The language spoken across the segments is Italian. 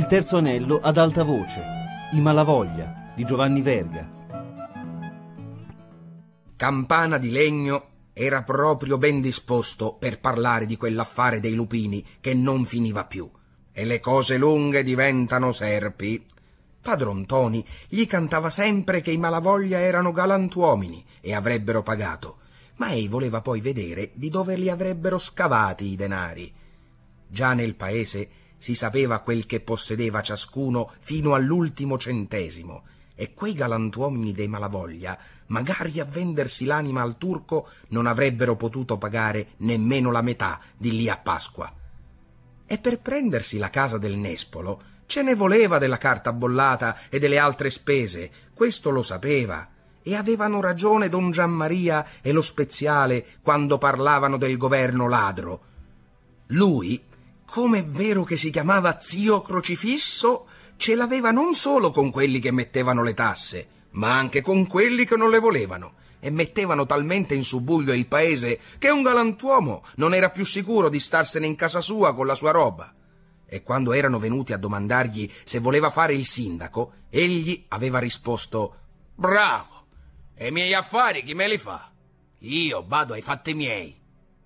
terzo anello ad alta voce, I Malavoglia di Giovanni Verga. Campana di Legno era proprio ben disposto per parlare di quell'affare dei lupini che non finiva più. E le cose lunghe diventano serpi. Padron Ntoni gli cantava sempre che i Malavoglia erano galantuomini e avrebbero pagato, ma ei voleva poi vedere di dove li avrebbero scavati i denari. Già nel paese si sapeva quel che possedeva ciascuno fino all'ultimo centesimo, e quei galantuomini dei Malavoglia, magari a vendersi l'anima al turco, non avrebbero potuto pagare nemmeno la metà di lì a Pasqua. E per prendersi la casa del Nespolo ce ne voleva della carta bollata e delle altre spese, questo lo sapeva, e avevano ragione don Giammaria e lo Speziale quando parlavano del governo ladro. Lui, come è vero che si chiamava zio Crocifisso, ce l'aveva non solo con quelli che mettevano le tasse, ma anche con quelli che non le volevano, e mettevano talmente in subbuglio il paese che un galantuomo non era più sicuro di starsene in casa sua con la sua roba. E quando erano venuti a domandargli se voleva fare il sindaco, egli aveva risposto: «Bravo! E i miei affari chi me li fa? Io bado ai fatti miei».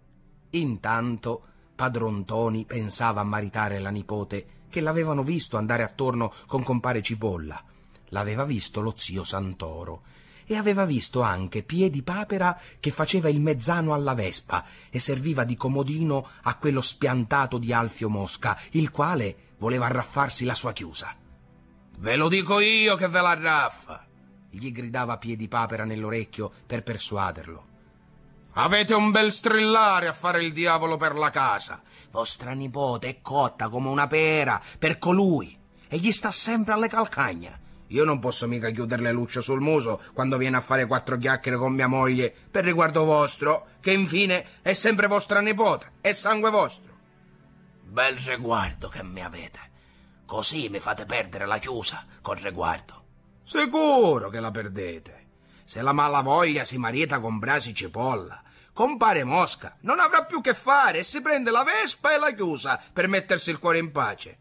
Intanto padron Ntoni pensava a maritare la nipote, che l'avevano visto andare attorno con compare Cipolla. L'aveva visto lo zio Santoro e aveva visto anche Piedipapera che faceva il mezzano alla Vespa e serviva di comodino a quello spiantato di Alfio Mosca, il quale voleva arraffarsi la sua chiusa. «Ve lo dico io che ve la arraffa!» gli gridava Piedipapera nell'orecchio per persuaderlo. «Avete un bel strillare a fare il diavolo per la casa. Vostra nipote è cotta come una pera per colui e gli sta sempre alle calcagna. Io non posso mica chiuderle l'uscio sul muso quando viene a fare 4 chiacchiere con mia moglie per riguardo vostro, che infine è sempre vostra nipote, è sangue vostro. Bel riguardo che mi avete. Così mi fate perdere la chiusa col riguardo. Sicuro che la perdete. Se la Malavoglia si marita con Brasi Cipolla, compare Mosca non avrà più che fare e si prende la Vespa e la chiusa per mettersi il cuore in pace.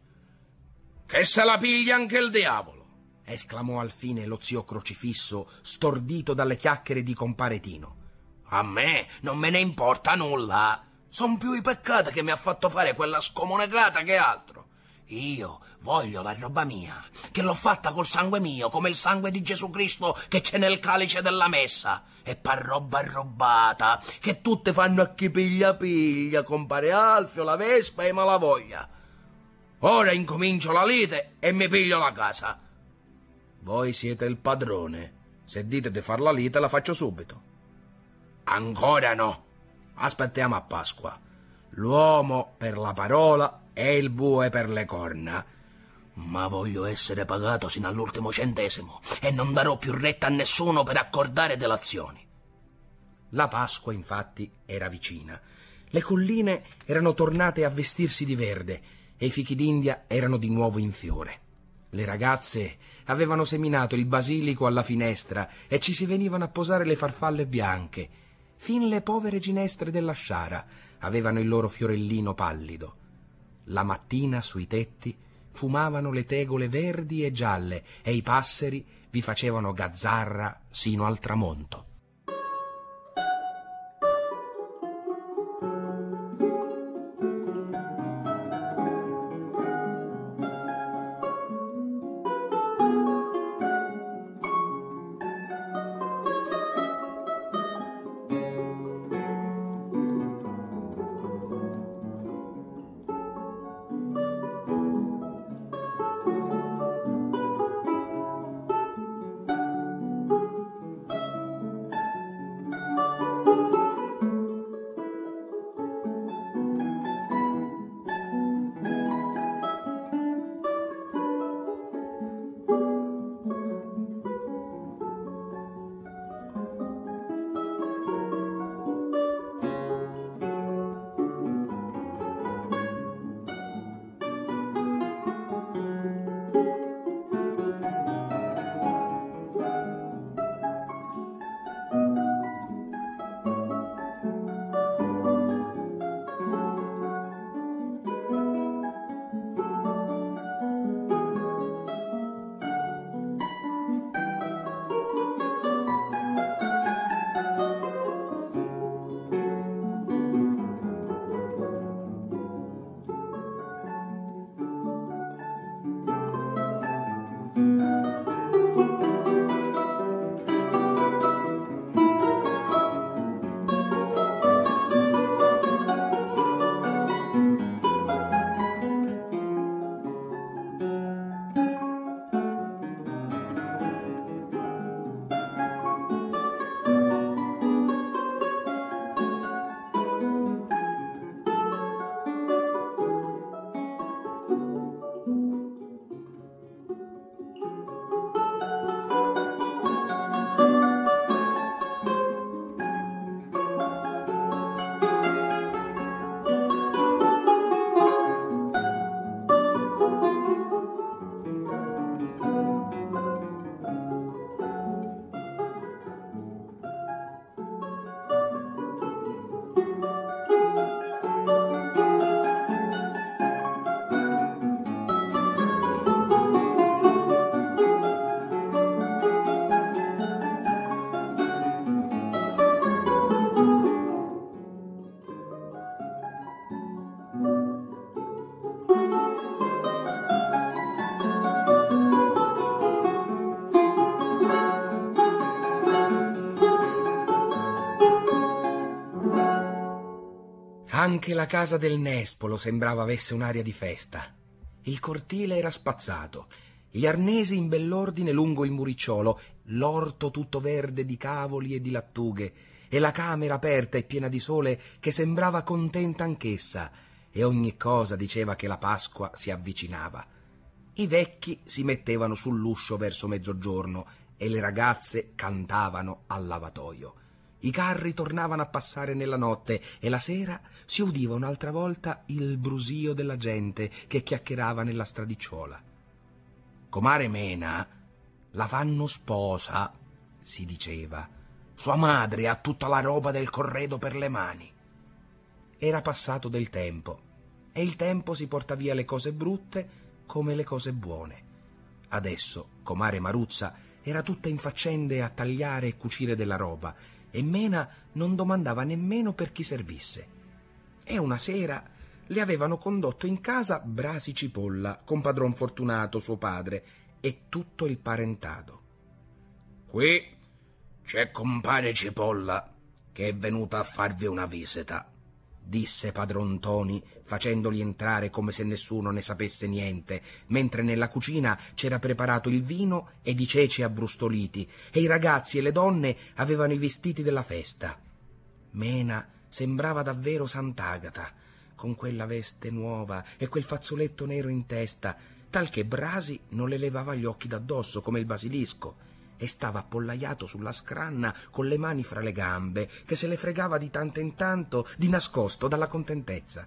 Che se la piglia anche il diavolo!» esclamò al fine lo zio Crocifisso, stordito dalle chiacchiere di compare Tino. «A me non me ne importa nulla. Son più i peccati che mi ha fatto fare quella scomunecata che altro. Io voglio la roba mia, che l'ho fatta col sangue mio, come il sangue di Gesù Cristo che c'è nel calice della messa. E par roba rubata, che tutte fanno a chi piglia piglia, compare Alfio, la Vespa e Malavoglia. Ora incomincio la lite e mi piglio la casa. Voi siete il padrone. Se dite di far la lite, la faccio subito». «Ancora no. Aspettiamo a Pasqua. L'uomo per la parola e il bue per le corna. Ma voglio essere pagato sino all'ultimo centesimo e non darò più retta a nessuno per accordare delazioni». La Pasqua, infatti, era vicina. Le colline erano tornate a vestirsi di verde e i fichidindia erano di nuovo in fiore. Le ragazze avevano seminato il basilico alla finestra e ci si venivano a posare le farfalle bianche. Fin le povere ginestre della sciara avevano il loro fiorellino pallido. La mattina sui tetti fumavano le tegole verdi e gialle e i passeri vi facevano gazzarra sino al tramonto. Anche la casa del nespolo sembrava avesse un'aria di festa. Il cortile era spazzato, gli arnesi in bell'ordine lungo il muricciolo, l'orto tutto verde di cavoli e di lattughe, e la camera aperta e piena di sole che sembrava contenta anch'essa, e ogni cosa diceva che la Pasqua si avvicinava. I vecchi si mettevano sull'uscio verso mezzogiorno e le ragazze cantavano al lavatoio. I carri tornavano a passare nella notte e la sera si udiva un'altra volta il brusio della gente che chiacchierava nella stradicciuola. Comare Mena la fanno sposa, si diceva. Sua madre ha tutta la roba del corredo per le mani. Era passato del tempo e il tempo si porta via le cose brutte come le cose buone. Adesso comare Maruzza era tutta in faccende a tagliare e cucire della roba e Mena non domandava nemmeno per chi servisse. E una sera le avevano condotto in casa Brasi Cipolla con padron Fortunato, suo padre, e tutto il parentado. Qui c'è compare Cipolla che è venuto a farvi una visita, disse padron Ntoni, facendoli entrare come se nessuno ne sapesse niente, mentre nella cucina c'era preparato il vino ed i ceci abbrustoliti, e i ragazzi e le donne avevano i vestiti della festa. Mena sembrava davvero Sant'Agata, con quella veste nuova e quel fazzoletto nero in testa, tal che Brasi non le levava gli occhi d'addosso come il basilisco, e stava appollaiato sulla scranna con le mani fra le gambe, che se le fregava di tanto in tanto di nascosto dalla contentezza.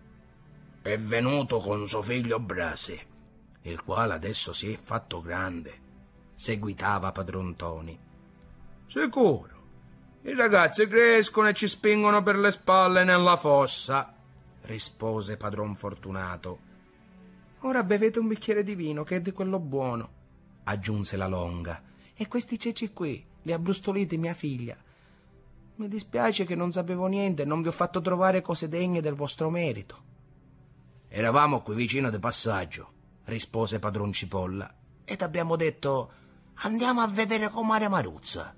È venuto con suo figlio Brasi, il quale adesso si è fatto grande, seguitava padron Ntoni. Sicuro, i ragazzi crescono e ci spingono per le spalle nella fossa, rispose padron Fortunato. Ora bevete un bicchiere di vino, che è di quello buono, aggiunse la Longa. E questi ceci qui, li ha brustoliti mia figlia. Mi dispiace che non sapevo niente e non vi ho fatto trovare cose degne del vostro merito. Eravamo qui vicino di passaggio, rispose padron Cipolla, ed abbiamo detto, andiamo a vedere comare Maruzza.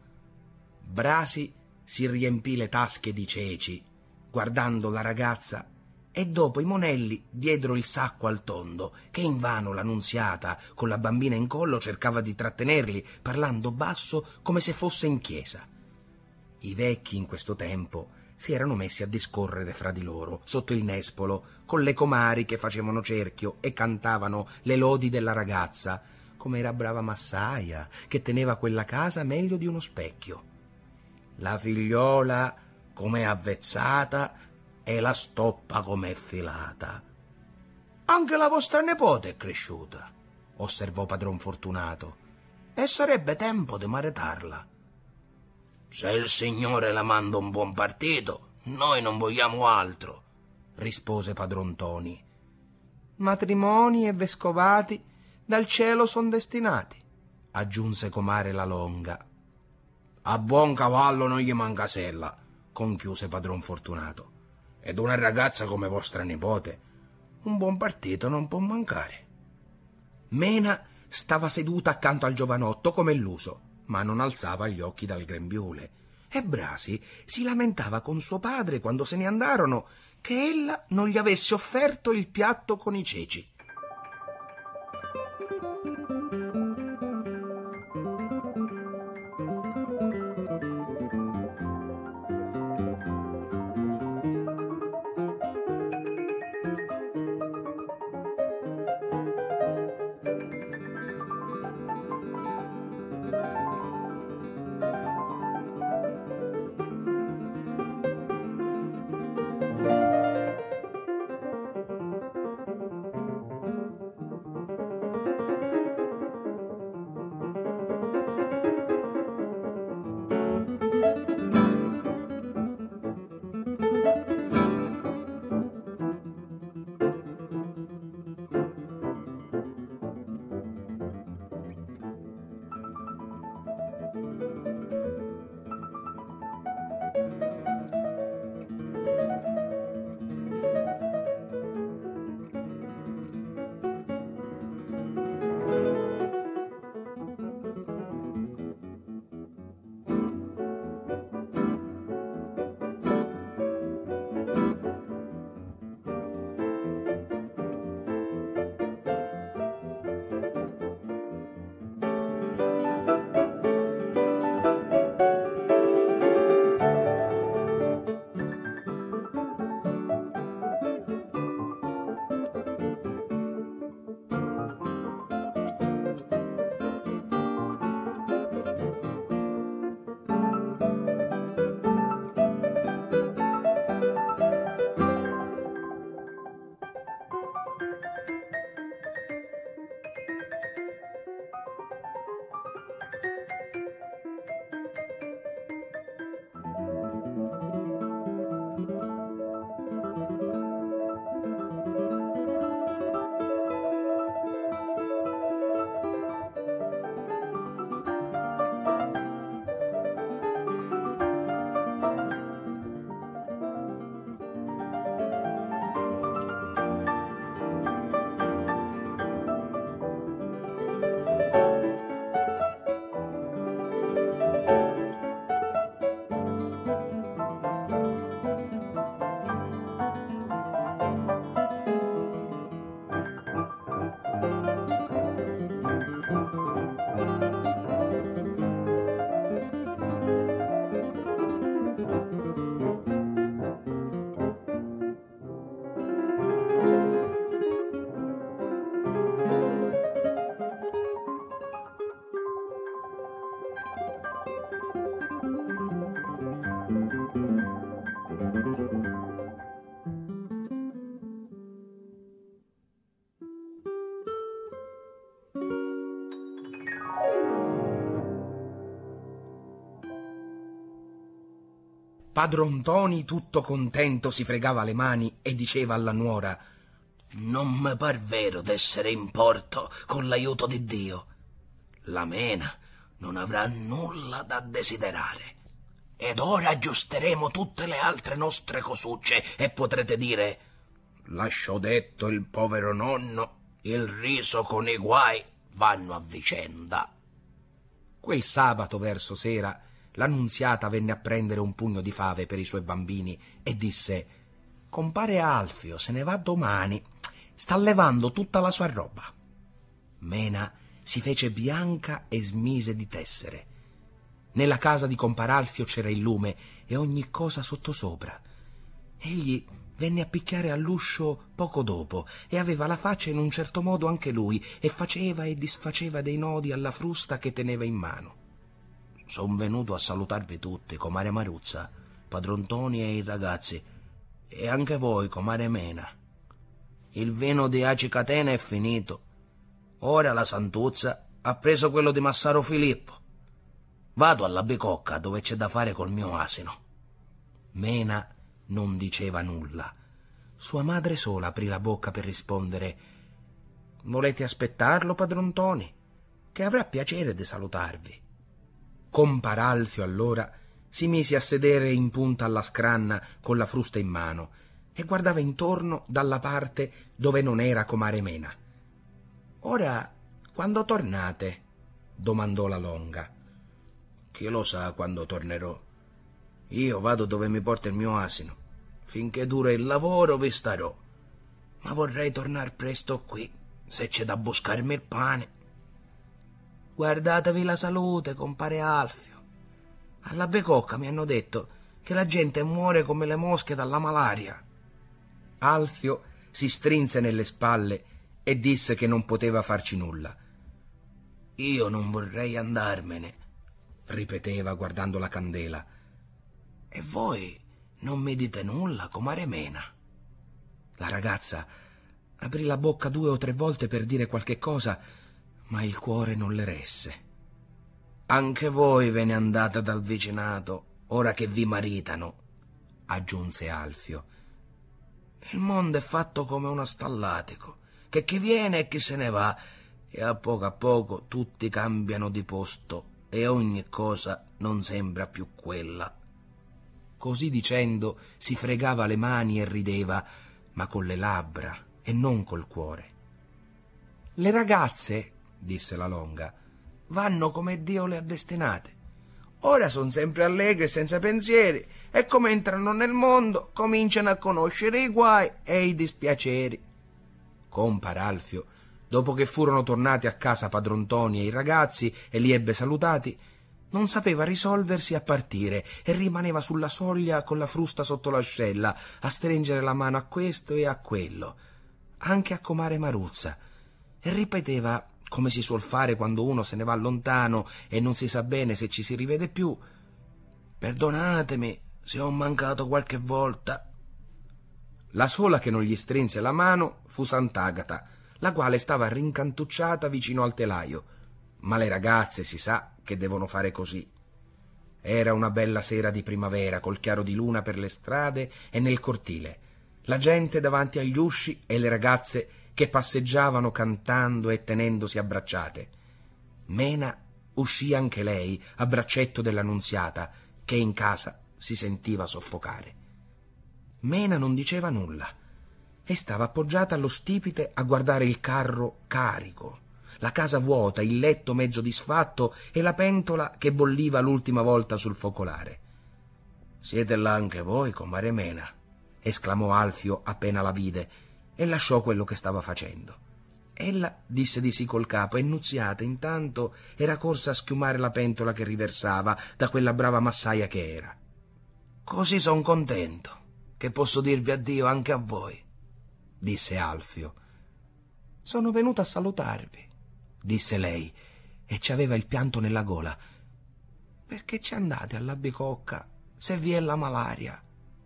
Brasi si riempì le tasche di ceci, guardando la ragazza, e dopo i monelli diedero il sacco al tondo, che invano la Nunziata, con la bambina in collo, cercava di trattenerli, parlando basso come se fosse in chiesa. I vecchi in questo tempo si erano messi a discorrere fra di loro, sotto il nespolo, con le comari che facevano cerchio e cantavano le lodi della ragazza, come era brava Massaia, che teneva quella casa meglio di uno specchio. La figliola, com'è avvezzata, e la stoppa com'è filata. Anche la vostra nipote è cresciuta, osservò padron Fortunato, e sarebbe tempo di maritarla. Se il Signore la manda un buon partito, noi non vogliamo altro, rispose padron Ntoni. Matrimoni e vescovati dal cielo son destinati, aggiunse comare la Longa. A buon cavallo non gli manca sella, conchiuse padron Fortunato. Ed una ragazza come vostra nipote, un buon partito non può mancare. Mena stava seduta accanto al giovanotto come l'uso, ma non alzava gli occhi dal grembiule. E Brasi si lamentava con suo padre quando se ne andarono che ella non gli avesse offerto il piatto con i ceci. Padron Ntoni, tutto contento, si fregava le mani e diceva alla nuora: «Non mi par vero d'essere in porto con l'aiuto di Dio. La Mena non avrà nulla da desiderare. Ed ora aggiusteremo tutte le altre nostre cosucce e potrete dire: lasciò detto il povero nonno, il riso con i guai vanno a vicenda». Quel sabato verso sera l'annunziata venne a prendere un pugno di fave per i suoi bambini e disse: «Compare Alfio se ne va domani, sta levando tutta la sua roba». Mena si fece bianca e smise di tessere. Nella casa di compar Alfio c'era il lume e ogni cosa sottosopra. Egli venne a picchiare all'uscio poco dopo e aveva la faccia in un certo modo anche lui e faceva e disfaceva dei nodi alla frusta che teneva in mano. «Son venuto a salutarvi tutti, comare Maruzza, padron Ntoni e i ragazzi, e anche voi, comare Mena. Il vino di Aci Catena è finito. Ora la Santuzza ha preso quello di Massaro Filippo. Vado alla bicocca dove c'è da fare col mio asino». Mena non diceva nulla. Sua madre sola aprì la bocca per rispondere: «Volete aspettarlo, padron Ntoni, che avrà piacere di salutarvi». Compar Alfio allora si mise a sedere in punta alla scranna con la frusta in mano e guardava intorno dalla parte dove non era comare Mena. «Ora, quando tornate?» domandò la Longa. «Chi lo sa quando tornerò? Io vado dove mi porta il mio asino. Finché dura il lavoro vi starò. Ma vorrei tornar presto qui, se c'è da buscarmi il pane». «Guardatevi la salute, compare Alfio. Alla Becocca mi hanno detto che la gente muore come le mosche dalla malaria». Alfio si strinse nelle spalle e disse che non poteva farci nulla. «Io non vorrei andarmene», ripeteva guardando la candela. «E voi non mi dite nulla, comare Mena?» La ragazza aprì la bocca 2 o 3 volte per dire qualche cosa, ma il cuore non le resse. «Anche voi ve ne andate dal vicinato, ora che vi maritano», aggiunse Alfio. «Il mondo è fatto come uno stallatico, che chi viene e chi se ne va, e a poco tutti cambiano di posto e ogni cosa non sembra più quella». Così dicendo si fregava le mani e rideva, ma con le labbra e non col cuore. «Le ragazze», disse la Longa, «vanno come Dio le ha destinate. Ora son sempre allegre e senza pensieri e come entrano nel mondo cominciano a conoscere i guai e i dispiaceri». Compar Alfio, dopo che furono tornati a casa padron Ntoni e i ragazzi e li ebbe salutati, non sapeva risolversi a partire e rimaneva sulla soglia con la frusta sotto l'ascella a stringere la mano a questo e a quello, anche a comare Maruzza, e ripeteva, come si suol fare quando uno se ne va lontano e non si sa bene se ci si rivede più: «Perdonatemi se ho mancato qualche volta». La sola che non gli strinse la mano fu Sant'Agata, la quale stava rincantucciata vicino al telaio, ma le ragazze si sa che devono fare così. Era una bella sera di primavera, col chiaro di luna per le strade e nel cortile, la gente davanti agli usci e le ragazze che passeggiavano cantando e tenendosi abbracciate. Mena uscì anche lei a braccetto dell'annunziata, che in casa si sentiva soffocare. Mena non diceva nulla e stava appoggiata allo stipite a guardare il carro carico, la casa vuota, il letto mezzo disfatto e la pentola che bolliva l'ultima volta sul focolare. «Siete là anche voi, comare Mena?» esclamò Alfio appena la vide, e lasciò quello che stava facendo. Ella disse di sì col capo e Nunziata intanto era corsa a schiumare la pentola che riversava da quella brava massaia che era. «Così son contento che posso dirvi addio anche a voi», disse Alfio. «Sono venuta a salutarvi», disse lei, e ci aveva il pianto nella gola. «Perché ci andate alla Bicocca se vi è la malaria?»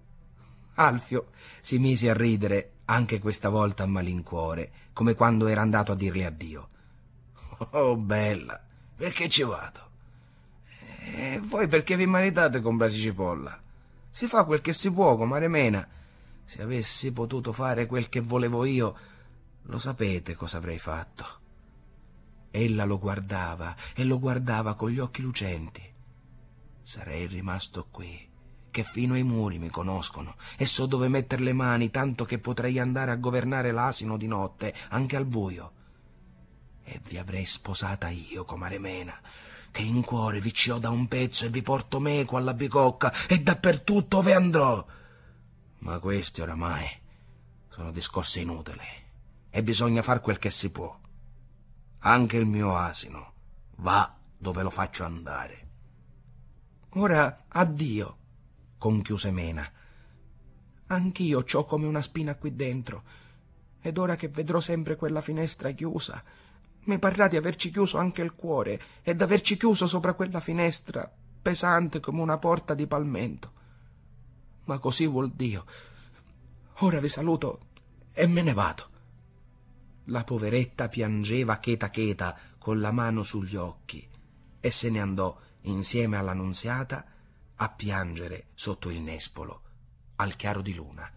Alfio si mise a ridere, anche questa volta a malincuore, come quando era andato a dirle addio. «Oh, bella, perché ci vado?» «E voi perché vi maritate con Brasi Cipolla? Si fa quel che si può, comare Mena. Se avessi potuto fare quel che volevo io, lo sapete cosa avrei fatto. Ella lo guardava e lo guardava con gli occhi lucenti. Sarei rimasto qui, che fino ai muri mi conoscono e so dove metter le mani, tanto che potrei andare a governare l'asino di notte, anche al buio. E vi avrei sposata io, comare Mena, che in cuore vi ci ho da un pezzo e vi porto meco alla bicocca e dappertutto ove andrò. Ma questi oramai sono discorsi inutili e bisogna far quel che si può. Anche il mio asino va dove lo faccio andare. Ora addio, conchiuse Mena. Anch'io c'ho come una spina qui dentro, ed ora che vedrò sempre quella finestra chiusa, mi parrà di averci chiuso anche il cuore e d'averci chiuso sopra quella finestra, pesante come una porta di palmento. Ma così vuol Dio. Ora vi saluto e me ne vado. La poveretta piangeva cheta cheta con la mano sugli occhi e se ne andò insieme alla nunziata a piangere sotto il nespolo al chiaro di luna.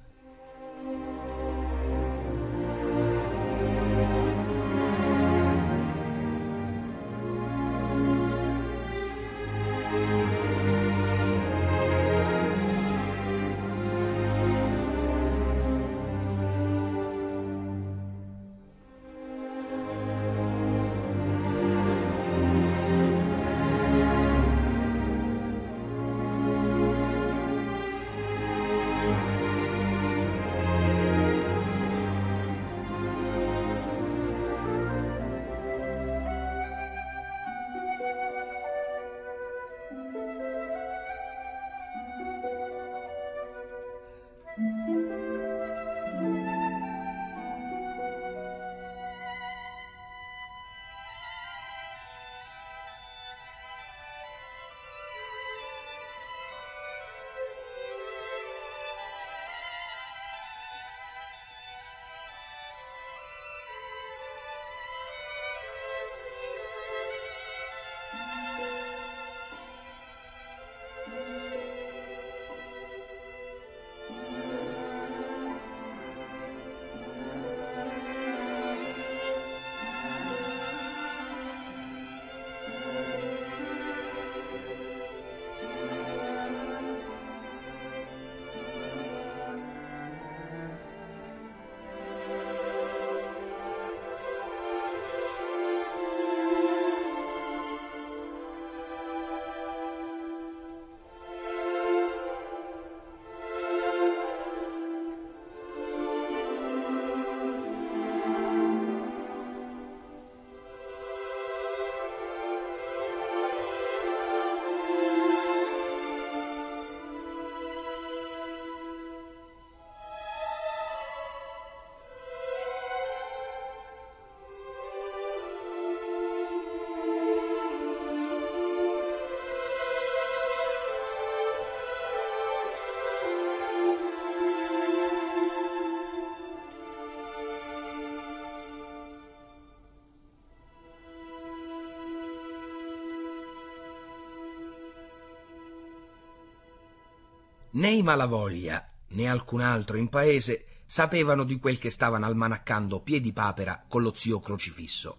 Né i Malavoglia né alcun altro in paese sapevano di quel che stavano almanaccando Piedipapera con lo zio Crocifisso.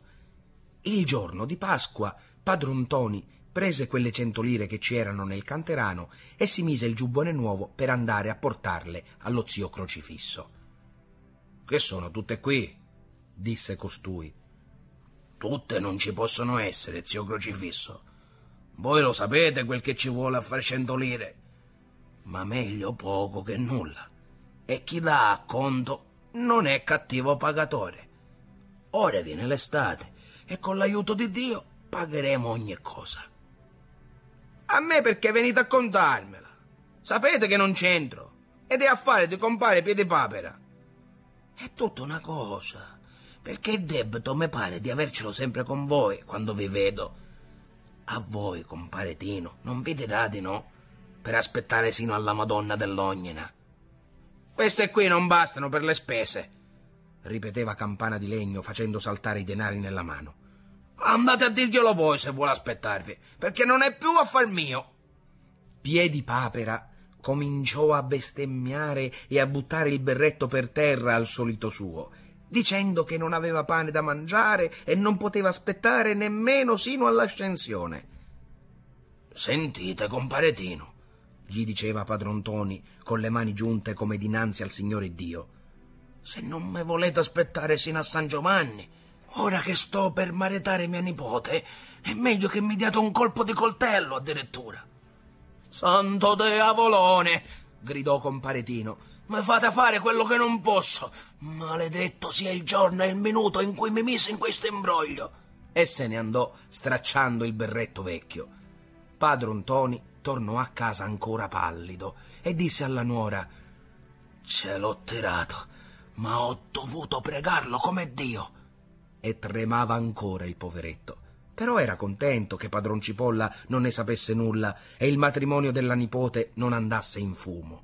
Il giorno di Pasqua padron Ntoni prese quelle 100 lire che ci erano nel canterano e si mise il giubbone nuovo per andare a portarle allo zio Crocifisso. «Che sono tutte qui?» disse costui. «Tutte non ci possono essere, zio Crocifisso. Voi lo sapete quel che ci vuole a fare 100 lire. Ma meglio poco che nulla. E chi dà a conto non è cattivo pagatore. Ora viene l'estate e con l'aiuto di Dio pagheremo ogni cosa». «A me perché venite a contarmela? Sapete che non c'entro ed è affare di compare Piedipapera». «È tutta una cosa, perché il debito mi pare di avercelo sempre con voi quando vi vedo. A voi, compare Tino, non vi dirà di no per aspettare sino alla Madonna dell'Ognina?» «Queste qui non bastano per le spese», ripeteva Campana di Legno facendo saltare i denari nella mano. «Andate a dirglielo voi se vuole aspettarvi, perché non è più affar mio». Piedipapera cominciò a bestemmiare e a buttare il berretto per terra al solito suo, dicendo che non aveva pane da mangiare e non poteva aspettare nemmeno sino all'ascensione. «Sentite, compare Tino», gli diceva padron Ntoni con le mani giunte come dinanzi al Signore Dio, «se non me volete aspettare sino a San Giovanni, ora che sto per maritare mia nipote, è meglio che mi diate un colpo di coltello addirittura». «Santo diavolone», gridò compare Tino, «mi fate fare quello che non posso. Maledetto sia il giorno e il minuto in cui mi mise in questo imbroglio». E se ne andò stracciando il berretto vecchio. Padron Ntoni tornò a casa ancora pallido e disse alla nuora: «Ce l'ho tirato, ma ho dovuto pregarlo come Dio». E tremava ancora il poveretto. Però era contento che padron Cipolla non ne sapesse nulla e il matrimonio della nipote non andasse in fumo.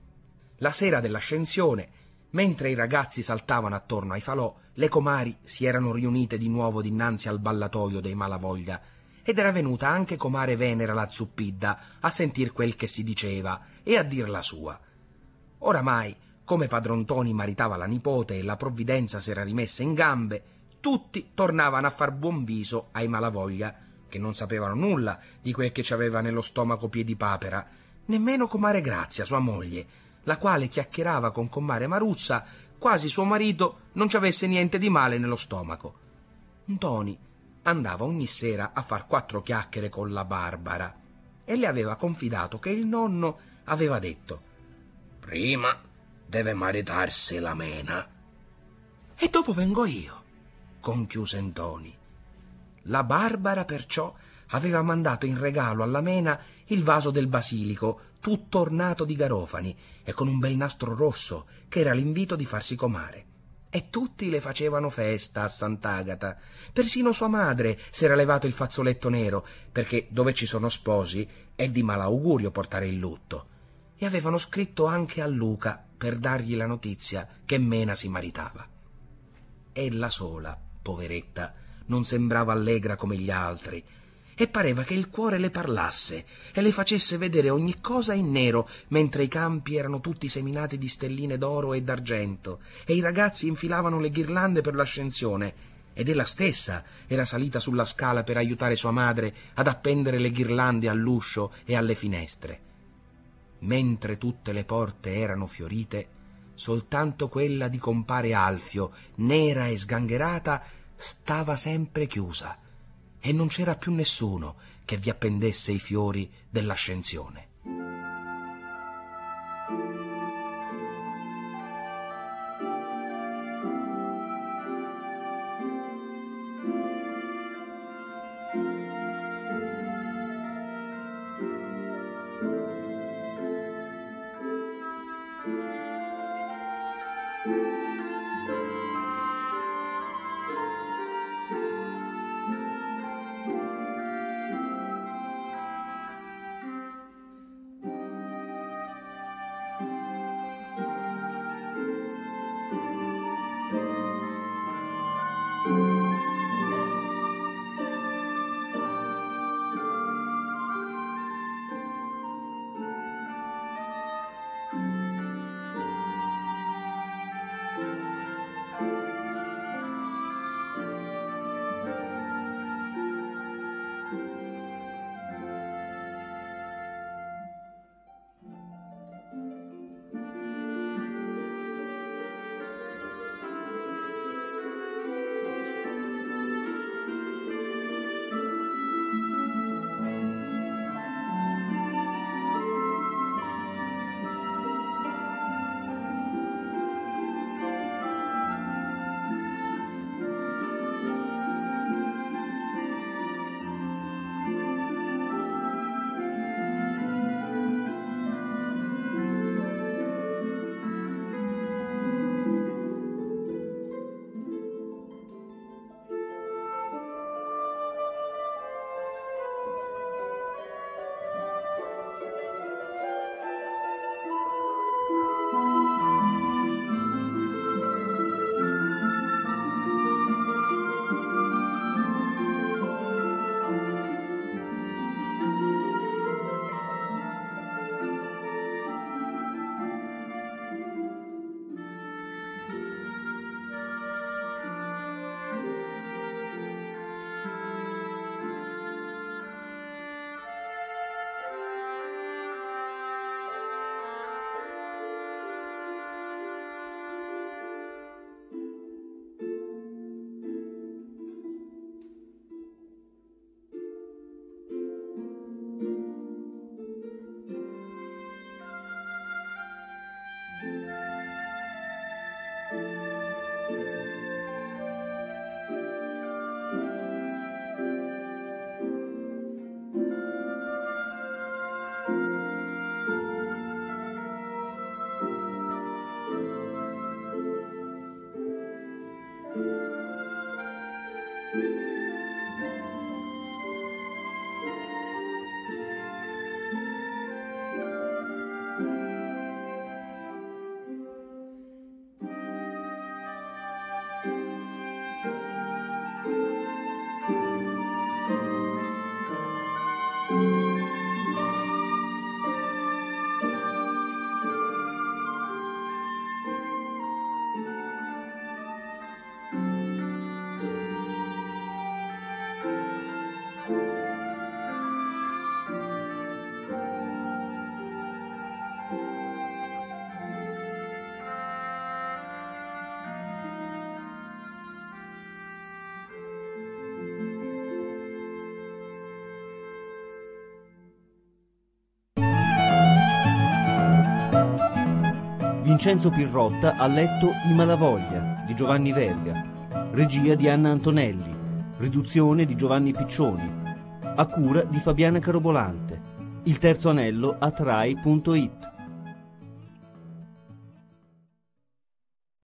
La sera dell'ascensione, mentre i ragazzi saltavano attorno ai falò, le comari si erano riunite di nuovo dinanzi al ballatoio dei Malavoglia ed era venuta anche comare Venera la Zuppidda a sentir quel che si diceva e a dir la sua. Oramai, come padron Ntoni maritava la nipote e la provvidenza s'era rimessa in gambe, tutti tornavano a far buon viso ai Malavoglia, che non sapevano nulla di quel che ci aveva nello stomaco Piedipapera, nemmeno comare Grazia, sua moglie, la quale chiacchierava con comare Maruzza quasi suo marito non ci avesse niente di male nello stomaco. Ntoni andava ogni sera a far 4 chiacchiere con la Barbara e le aveva confidato che il nonno aveva detto: «Prima deve maritarsi la Mena e dopo vengo io», conchiuse Ntoni. La Barbara perciò aveva mandato in regalo alla Mena il vaso del basilico, tutto ornato di garofani e con un bel nastro rosso, che era l'invito di farsi comare. E tutti le facevano festa a Sant'Agata. Persino sua madre s'era levato il fazzoletto nero, perché dove ci sono sposi è di malaugurio portare il lutto. E avevano scritto anche a Luca per dargli la notizia che Mena si maritava. Ella sola, poveretta, non sembrava allegra come gli altri, e pareva che il cuore le parlasse e le facesse vedere ogni cosa in nero, mentre i campi erano tutti seminati di stelline d'oro e d'argento e i ragazzi infilavano le ghirlande per l'ascensione, ed ella stessa era salita sulla scala per aiutare sua madre ad appendere le ghirlande all'uscio e alle finestre. Mentre tutte le porte erano fiorite, soltanto quella di compare Alfio, nera e sgangherata, stava sempre chiusa, e non c'era più nessuno che vi appendesse i fiori dell'ascensione. Vincenzo Pirrotta ha letto I Malavoglia di Giovanni Verga, regia di Anna Antonelli, riduzione di Giovanni Piccioni, a cura di Fabiana Carobolante. Il terzo anello a Trai.it.